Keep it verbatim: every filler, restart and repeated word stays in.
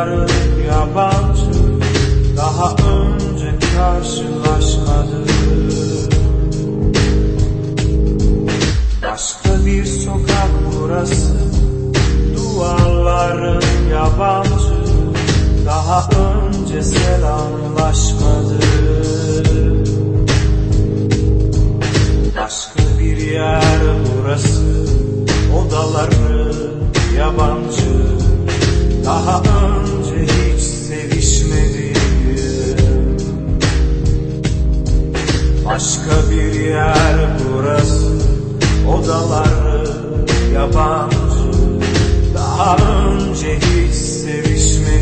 odaları yabancı, daha önce karşılaşmadık. Başka bir sokak burası, duvarları yabancı, daha önce selamlaşmadık. Başka bir yer burası, odaları yabancı, daha önce hiç sevişmedik. Başka bir yer burası, odaları yabancı, daha önce hiç sevişmedik.